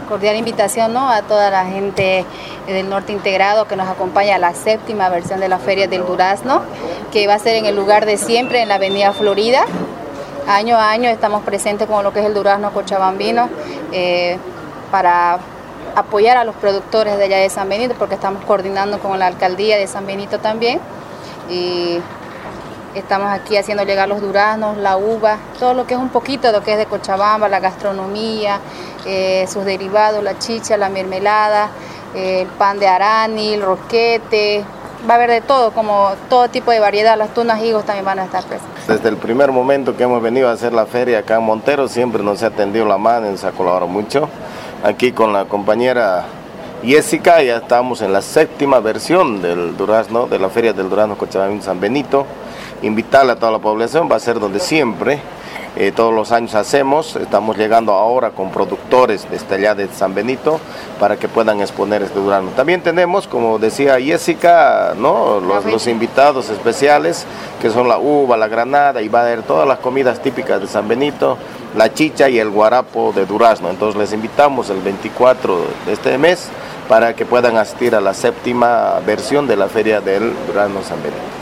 Cordial invitación, ¿no?, a toda la gente del Norte Integrado que nos acompaña a la 7ª versión de la Feria del Durazno, que va a ser en el lugar de siempre, en la Avenida Florida. Año a año estamos presentes con lo que es el durazno cochabambino para apoyar a los productores de allá de San Benito, porque estamos coordinando con la alcaldía de San Benito también. Y estamos aquí haciendo llegar los duraznos, la uva, todo lo que es un poquito de lo que es de Cochabamba, la gastronomía, sus derivados, la chicha, la mermelada, el pan de arani, el roquete. Va a haber de todo, como todo tipo de variedad. Las tunas higos también van a estar presentes. Desde el primer momento que hemos venido a hacer la feria acá en Montero, siempre nos ha tendido la mano y nos ha colaborado mucho. Aquí con la compañera Jessica ya estamos en la 7ª versión del durazno, de la Feria del Durazno Cochabamba San Benito. Invitarle a toda la población, va a ser donde siempre, todos los años hacemos. Estamos llegando ahora con productores desde allá de San Benito para que puedan exponer este durazno. También tenemos, como decía Jessica, ¿no?, los invitados especiales, que son la uva, la granada, y va a haber todas las comidas típicas de San Benito, la chicha y el guarapo de durazno. Entonces les invitamos el 24 de este mes para que puedan asistir a la 7ª versión de la Feria del Durazno San Benito.